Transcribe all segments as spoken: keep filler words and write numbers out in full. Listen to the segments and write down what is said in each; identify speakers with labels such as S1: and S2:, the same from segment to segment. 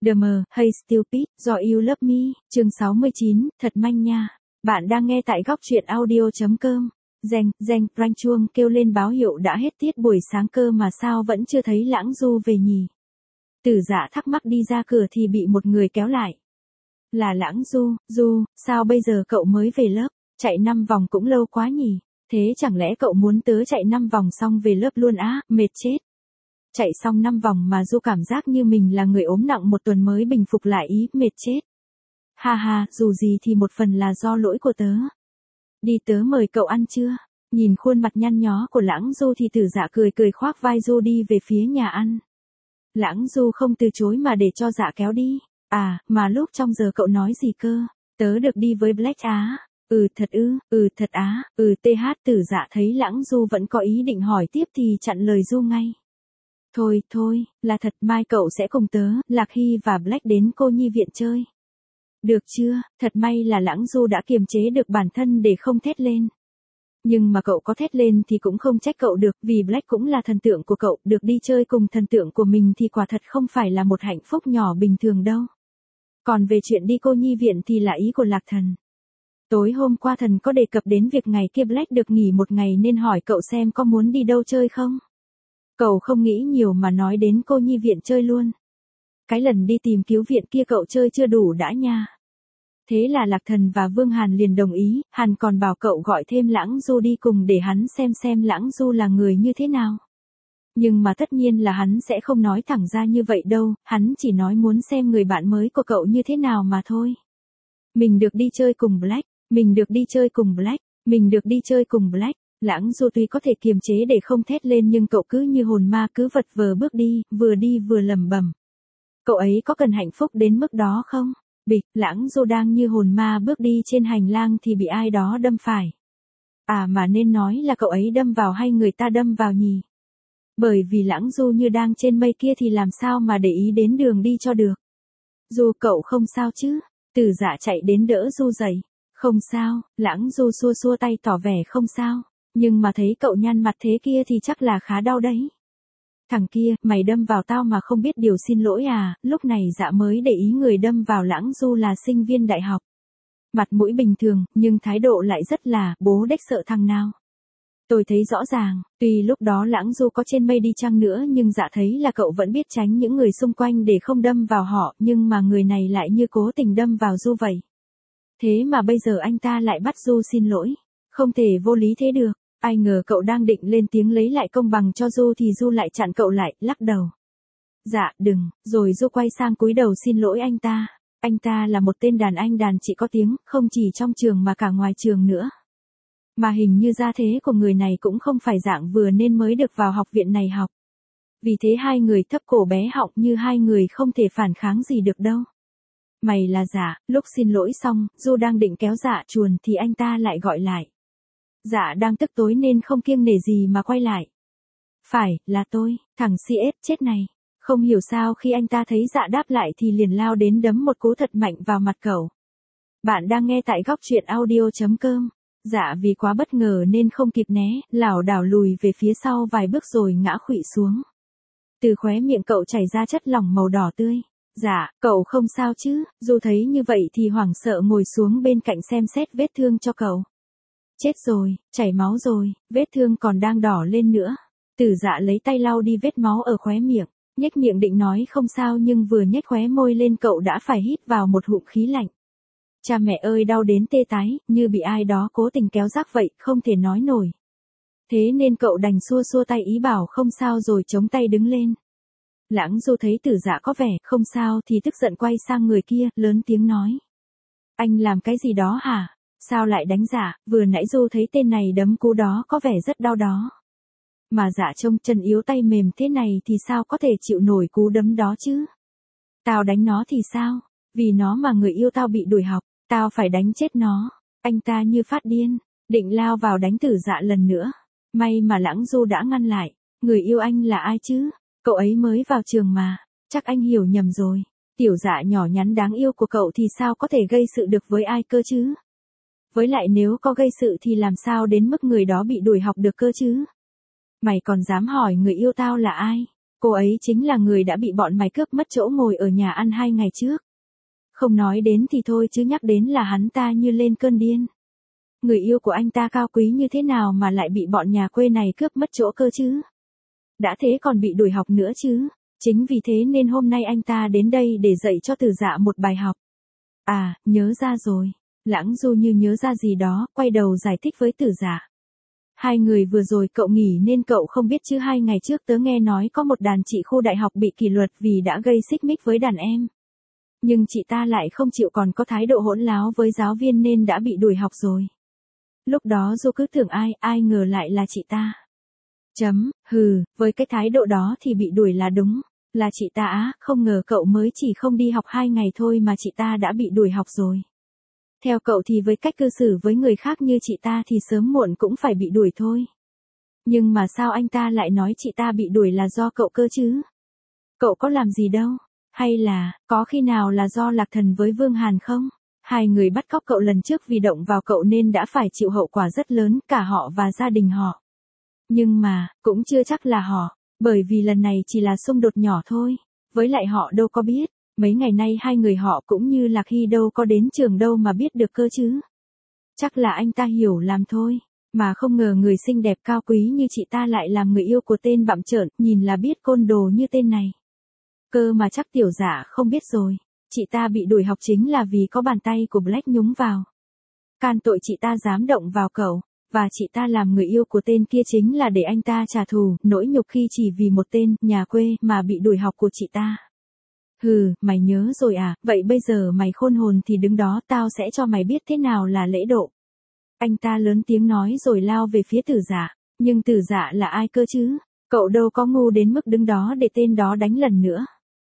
S1: The Mờ, Hey Stupid, Do You Love Me, chương sáu mươi chín, thật manh nha. Bạn đang nghe tại góc truyện audio.com. Reng, reng, rang chuông kêu lên báo hiệu đã hết tiết buổi sáng cơ mà sao vẫn chưa thấy Lãng Du về nhỉ? Tử Dạ thắc mắc đi ra cửa thì bị một người kéo lại. Là Lãng Du, Du, sao bây giờ cậu mới về lớp? Chạy năm vòng cũng lâu quá nhỉ? Thế chẳng lẽ cậu muốn tớ chạy năm vòng xong về lớp luôn á, mệt chết. Chạy xong năm vòng mà Du cảm giác như mình là người ốm nặng một tuần mới bình phục lại ý, mệt chết. Ha ha, dù gì thì một phần là do lỗi của tớ. Đi tớ mời cậu ăn chưa? Nhìn khuôn mặt nhăn nhó của Lãng Du thì Tử Dạ cười cười khoác vai Du đi về phía nhà ăn. Lãng Du không từ chối mà để cho Dạ kéo đi. À, mà lúc trong giờ cậu nói gì cơ? Tớ được đi với Black á. Ừ thật ư, ừ thật á, ừ th. Tử Dạ thấy Lãng Du vẫn có ý định hỏi tiếp thì chặn lời Du ngay. Thôi, thôi, là thật, mai cậu sẽ cùng tớ, Lạc Hy và Black đến cô nhi viện chơi. Được chưa, thật may là Lãng Du đã kiềm chế được bản thân để không thét lên. Nhưng mà cậu có thét lên thì cũng không trách cậu được, vì Black cũng là thần tượng của cậu, được đi chơi cùng thần tượng của mình thì quả thật không phải là một hạnh phúc nhỏ bình thường đâu. Còn về chuyện đi cô nhi viện thì là ý của Lạc Thần. Tối hôm qua thần có đề cập đến việc ngày kia Black được nghỉ một ngày nên hỏi cậu xem có muốn đi đâu chơi không? Cậu không nghĩ nhiều mà nói đến cô nhi viện chơi luôn. Cái lần đi tìm cứu viện kia cậu chơi chưa đủ đã nha. Thế là Lạc Thần và Vương Hàn liền đồng ý, Hàn còn bảo cậu gọi thêm Lãng Du đi cùng để hắn xem xem Lãng Du là người như thế nào. Nhưng mà tất nhiên là hắn sẽ không nói thẳng ra như vậy đâu, hắn chỉ nói muốn xem người bạn mới của cậu như thế nào mà thôi. Mình được đi chơi cùng Black, mình được đi chơi cùng Black, mình được đi chơi cùng Black. Lãng Du tuy có thể kiềm chế để không thét lên nhưng cậu cứ như hồn ma cứ vật vờ bước đi, vừa đi vừa lẩm bẩm. Cậu ấy có cần hạnh phúc đến mức đó không? Bịch, Lãng Du đang như hồn ma bước đi trên hành lang thì bị ai đó đâm phải. À mà nên nói là cậu ấy đâm vào hay người ta đâm vào nhỉ? Bởi vì Lãng Du như đang trên mây kia thì làm sao mà để ý đến đường đi cho được. Du cậu không sao chứ? Tử Dạ chạy đến đỡ Du dậy. Không sao, Lãng Du xua xua tay tỏ vẻ không sao. Nhưng mà thấy cậu nhăn mặt thế kia thì chắc là khá đau đấy. Thằng kia, mày đâm vào tao mà không biết điều xin lỗi à? Lúc này Dạ mới để ý người đâm vào Lãng Du là sinh viên đại học. Mặt mũi bình thường, nhưng thái độ lại rất là, bố đếch sợ thằng nào. Tôi thấy rõ ràng, tuy lúc đó Lãng Du có trên mây đi chăng nữa nhưng Dạ thấy là cậu vẫn biết tránh những người xung quanh để không đâm vào họ, nhưng mà người này lại như cố tình đâm vào Du vậy. Thế mà bây giờ anh ta lại bắt Du xin lỗi. Không thể vô lý thế được. Ai ngờ cậu đang định lên tiếng lấy lại công bằng cho Du thì Du lại chặn cậu lại, lắc đầu. Dạ, đừng, rồi Du quay sang cúi đầu xin lỗi anh ta. Anh ta là một tên đàn anh đàn chị có tiếng, không chỉ trong trường mà cả ngoài trường nữa. Mà hình như gia thế của người này cũng không phải dạng vừa nên mới được vào học viện này học. Vì thế hai người thấp cổ bé họng như hai người không thể phản kháng gì được đâu. Mày là Dạ, lúc xin lỗi xong, Du đang định kéo Dạ chuồn thì anh ta lại gọi lại. Dạ đang tức tối nên không kiêng nể gì mà quay lại. Phải, là tôi, thằng xê ét chết này. Không hiểu sao khi anh ta thấy Dạ đáp lại thì liền lao đến đấm một cú thật mạnh vào mặt cậu. Bạn đang nghe tại góc truyện audio.com. Dạ vì quá bất ngờ nên không kịp né, lảo đảo lùi về phía sau vài bước rồi ngã khuỵu xuống. Từ khóe miệng cậu chảy ra chất lỏng màu đỏ tươi. Dạ, cậu không sao chứ? Du thấy như vậy thì hoảng sợ ngồi xuống bên cạnh xem xét vết thương cho cậu. Chết rồi, chảy máu rồi, vết thương còn đang đỏ lên nữa. Tử Dạ lấy tay lau đi vết máu ở khóe miệng, nhếch miệng định nói không sao nhưng vừa nhếch khóe môi lên cậu đã phải hít vào một ngụm khí lạnh. Cha mẹ ơi đau đến tê tái, như bị ai đó cố tình kéo rác vậy, không thể nói nổi. Thế nên cậu đành xua xua tay ý bảo không sao rồi chống tay đứng lên. Lãng Du thấy Tử Dạ có vẻ không sao thì tức giận quay sang người kia, lớn tiếng nói. Anh làm cái gì đó hả? Sao lại đánh Dạ? Vừa nãy Du thấy tên này đấm cú đó có vẻ rất đau đó. Mà Dạ trông chân yếu tay mềm thế này thì sao có thể chịu nổi cú đấm đó chứ? Tao đánh nó thì sao? Vì nó mà người yêu tao bị đuổi học, tao phải đánh chết nó. Anh ta như phát điên, định lao vào đánh Tử Dạ lần nữa. May mà Lãng Du đã ngăn lại. Người yêu anh là ai chứ? Cậu ấy mới vào trường mà. Chắc anh hiểu nhầm rồi. Tiểu Dạ nhỏ nhắn đáng yêu của cậu thì sao có thể gây sự được với ai cơ chứ? Với lại nếu có gây sự thì làm sao đến mức người đó bị đuổi học được cơ chứ? Mày còn dám hỏi người yêu tao là ai? Cô ấy chính là người đã bị bọn mày cướp mất chỗ ngồi ở nhà ăn hai ngày trước. Không nói đến thì thôi chứ nhắc đến là hắn ta như lên cơn điên. Người yêu của anh ta cao quý như thế nào mà lại bị bọn nhà quê này cướp mất chỗ cơ chứ? Đã thế còn bị đuổi học nữa chứ? Chính vì thế nên hôm nay anh ta đến đây để dạy cho Tử Dạ một bài học. À, nhớ ra rồi. Lãng Du như nhớ ra gì đó, quay đầu giải thích với Tử Dạ. Hai người vừa rồi cậu nghỉ nên cậu không biết chứ hai ngày trước tớ nghe nói có một đàn chị khu đại học bị kỷ luật vì đã gây xích mích với đàn em. Nhưng chị ta lại không chịu còn có thái độ hỗn láo với giáo viên nên đã bị đuổi học rồi. Lúc đó Du cứ tưởng ai, ai ngờ lại là chị ta. Chấm, hừ, với cái thái độ đó thì bị đuổi là đúng. Là chị ta á, không ngờ cậu mới chỉ không đi học hai ngày thôi mà chị ta đã bị đuổi học rồi. Theo cậu thì với cách cư xử với người khác như chị ta thì sớm muộn cũng phải bị đuổi thôi. Nhưng mà sao anh ta lại nói chị ta bị đuổi là do cậu cơ chứ? Cậu có làm gì đâu? Hay là, có khi nào là do Lạc Thần với Vương Hàn không? Hai người bắt cóc cậu lần trước vì động vào cậu nên đã phải chịu hậu quả rất lớn, cả họ và gia đình họ. Nhưng mà, cũng chưa chắc là họ, bởi vì lần này chỉ là xung đột nhỏ thôi. Với lại họ đâu có biết, mấy ngày nay hai người họ cũng như Lạc Hy đâu có đến trường đâu mà biết được cơ chứ. Chắc là anh ta hiểu làm thôi, mà không ngờ người xinh đẹp cao quý như chị ta lại làm người yêu của tên bặm trợn, nhìn là biết côn đồ như tên này. Cơ mà chắc Tiểu Dạ không biết rồi, chị ta bị đuổi học chính là vì có bàn tay của Black nhúng vào. Can tội chị ta dám động vào cậu, và chị ta làm người yêu của tên kia chính là để anh ta trả thù, nỗi nhục khi chỉ vì một tên nhà quê mà bị đuổi học của chị ta. Hừ, mày nhớ rồi à, vậy bây giờ mày khôn hồn thì đứng đó, tao sẽ cho mày biết thế nào là lễ độ. Anh ta lớn tiếng nói rồi lao về phía Tử Dạ, nhưng Tử Dạ là ai cơ chứ, cậu đâu có ngu đến mức đứng đó để tên đó đánh lần nữa.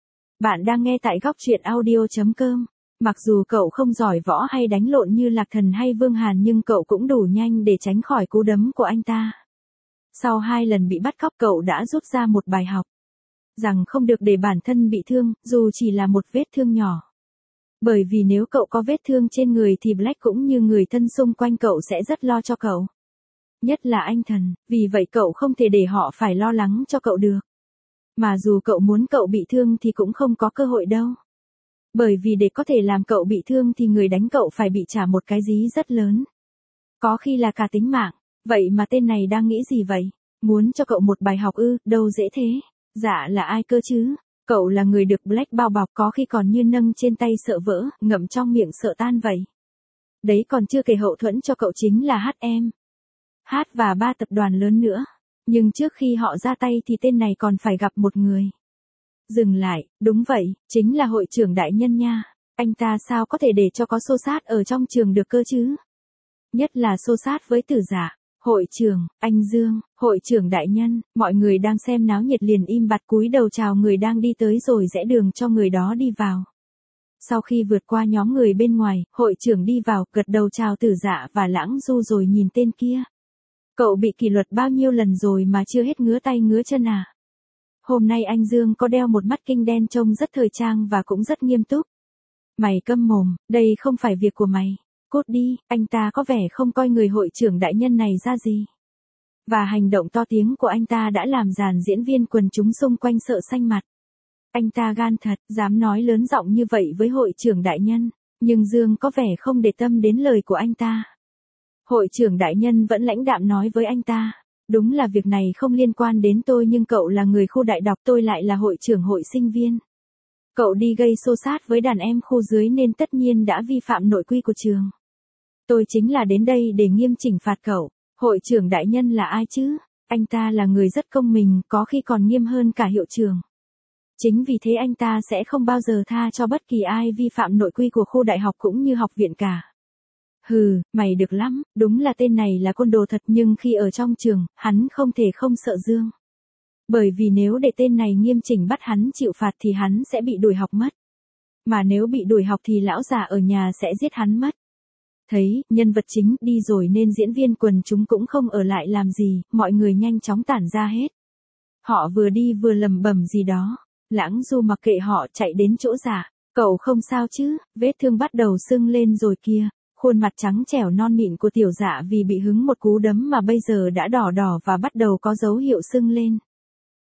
S1: Bạn đang nghe tại góc truyện audio chấm com. Mặc dù cậu không giỏi võ hay đánh lộn như Lạc Thần hay Vương Hàn nhưng cậu cũng đủ nhanh để tránh khỏi cú đấm của anh ta. Sau hai lần bị bắt cóc cậu đã rút ra một bài học. Rằng không được để bản thân bị thương, dù chỉ là một vết thương nhỏ. Bởi vì nếu cậu có vết thương trên người thì Black cũng như người thân xung quanh cậu sẽ rất lo cho cậu. Nhất là anh Thần, vì vậy cậu không thể để họ phải lo lắng cho cậu được. Mà dù cậu muốn cậu bị thương thì cũng không có cơ hội đâu. Bởi vì để có thể làm cậu bị thương thì người đánh cậu phải bị trả một cái giá rất lớn. Có khi là cả tính mạng. Vậy mà tên này đang nghĩ gì vậy? Muốn cho cậu một bài học ư, đâu dễ thế. Dạ là ai cơ chứ? Cậu là người được Black bao bọc, có khi còn như nâng trên tay sợ vỡ, ngậm trong miệng sợ tan vậy. Đấy còn chưa kể hậu thuẫn cho cậu chính là hát em. Hát và ba tập đoàn lớn nữa. Nhưng trước khi họ ra tay thì tên này còn phải gặp một người. Dừng lại, đúng vậy, chính là hội trưởng đại nhân nha. Anh ta sao có thể để cho có xô xát ở trong trường được cơ chứ? Nhất là xô xát với Tử Dạ. Hội trưởng, anh Dương, hội trưởng đại nhân, mọi người đang xem náo nhiệt liền im bặt cúi đầu chào người đang đi tới rồi rẽ đường cho người đó đi vào. Sau khi vượt qua nhóm người bên ngoài, hội trưởng đi vào, gật đầu chào Tử Dạ và Lãng Du rồi nhìn tên kia. Cậu bị kỷ luật bao nhiêu lần rồi mà chưa hết ngứa tay ngứa chân à? Hôm nay anh Dương có đeo một mắt kinh đen trông rất thời trang và cũng rất nghiêm túc. Mày câm mồm, đây không phải việc của mày. Cút đi, anh ta có vẻ không coi người hội trưởng đại nhân này ra gì. Và hành động to tiếng của anh ta đã làm dàn diễn viên quần chúng xung quanh sợ xanh mặt. Anh ta gan thật, dám nói lớn giọng như vậy với hội trưởng đại nhân, nhưng Dương có vẻ không để tâm đến lời của anh ta. Hội trưởng đại nhân vẫn lãnh đạm nói với anh ta, đúng là việc này không liên quan đến tôi nhưng cậu là người khu đại đọc, tôi lại là hội trưởng hội sinh viên. Cậu đi gây xô xát với đàn em khu dưới nên tất nhiên đã vi phạm nội quy của trường. Tôi chính là đến đây để nghiêm chỉnh phạt cậu. Hội trưởng đại nhân là ai chứ? Anh ta là người rất công minh, có khi còn nghiêm hơn cả hiệu trưởng. Chính vì thế anh ta sẽ không bao giờ tha cho bất kỳ ai vi phạm nội quy của khu đại học cũng như học viện cả. Hừ, mày được lắm, đúng là tên này là côn đồ thật nhưng khi ở trong trường, hắn không thể không sợ Dương. Bởi vì nếu để tên này nghiêm chỉnh bắt hắn chịu phạt thì hắn sẽ bị đuổi học mất. Mà nếu bị đuổi học thì lão già ở nhà sẽ giết hắn mất. Thấy, nhân vật chính đi rồi nên diễn viên quần chúng cũng không ở lại làm gì, mọi người nhanh chóng tản ra hết. Họ vừa đi vừa lầm bầm gì đó. Lãng Du mặc kệ họ chạy đến chỗ Dạ. Cậu không sao chứ, vết thương bắt đầu sưng lên rồi kia. Khuôn mặt trắng trẻo non mịn của Tiểu Dạ vì bị hứng một cú đấm mà bây giờ đã đỏ đỏ và bắt đầu có dấu hiệu sưng lên.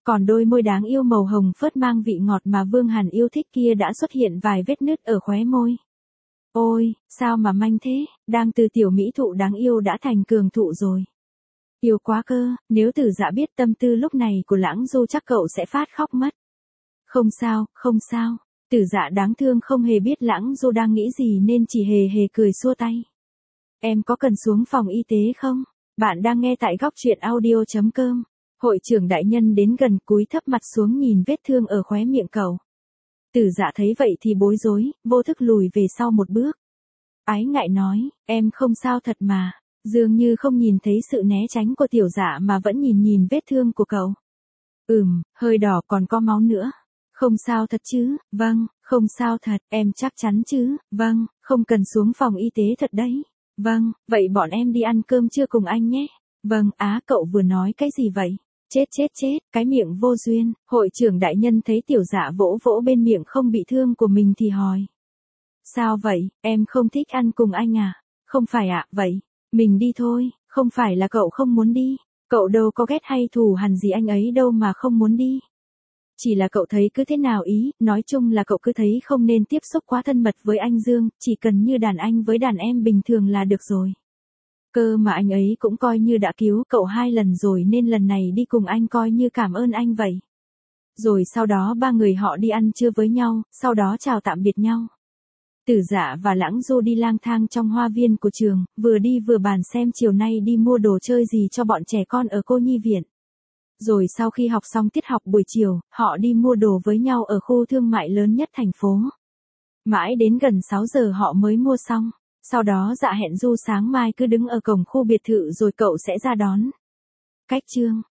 S1: Còn đôi môi đáng yêu màu hồng phớt mang vị ngọt mà Vương Hàn yêu thích kia đã xuất hiện vài vết nứt ở khóe môi. Ôi, sao mà manh thế, đang từ tiểu mỹ thụ đáng yêu đã thành cường thụ rồi. Yêu quá cơ, nếu Tử Dạ biết tâm tư lúc này của Lãng Du chắc cậu sẽ phát khóc mất. Không sao, không sao, Tử Dạ đáng thương không hề biết Lãng Du đang nghĩ gì nên chỉ hề hề cười xua tay. Em có cần xuống phòng y tế không? Bạn đang nghe tại góc truyện audio.com. Hội trưởng đại nhân đến gần cúi thấp mặt xuống nhìn vết thương ở khóe miệng cậu. Tử Dạ thấy vậy thì bối rối, vô thức lùi về sau một bước. Ái ngại nói, em không sao thật mà, dường như không nhìn thấy sự né tránh của Tiểu Dạ mà vẫn nhìn nhìn vết thương của cậu. Ừm, hơi đỏ còn có máu nữa. Không sao thật chứ, vâng, không sao thật, em chắc chắn chứ, vâng, không cần xuống phòng y tế thật đấy. Vâng, vậy bọn em đi ăn cơm trưa cùng anh nhé. Vâng, á cậu vừa nói cái gì vậy? Chết chết chết, cái miệng vô duyên, hội trưởng đại nhân thấy Tiểu Dạ vỗ vỗ bên miệng không bị thương của mình thì hỏi. Sao vậy, em không thích ăn cùng anh à? Không phải ạ, à, vậy, mình đi thôi, không phải là cậu không muốn đi, cậu đâu có ghét hay thù hằn gì anh ấy đâu mà không muốn đi. Chỉ là cậu thấy cứ thế nào ý, nói chung là cậu cứ thấy không nên tiếp xúc quá thân mật với anh Dương, chỉ cần như đàn anh với đàn em bình thường là được rồi. Cơ mà anh ấy cũng coi như đã cứu cậu hai lần rồi nên lần này đi cùng anh coi như cảm ơn anh vậy. Rồi sau đó ba người họ đi ăn trưa với nhau, sau đó chào tạm biệt nhau. Tử Dạ và Lãng Du đi lang thang trong hoa viên của trường, vừa đi vừa bàn xem chiều nay đi mua đồ chơi gì cho bọn trẻ con ở cô nhi viện. Rồi sau khi học xong tiết học buổi chiều, họ đi mua đồ với nhau ở khu thương mại lớn nhất thành phố. Mãi đến gần sáu giờ họ mới mua xong. Sau đó Dạ hẹn Du sáng mai cứ đứng ở cổng khu biệt thự rồi cậu sẽ ra đón. Cách chương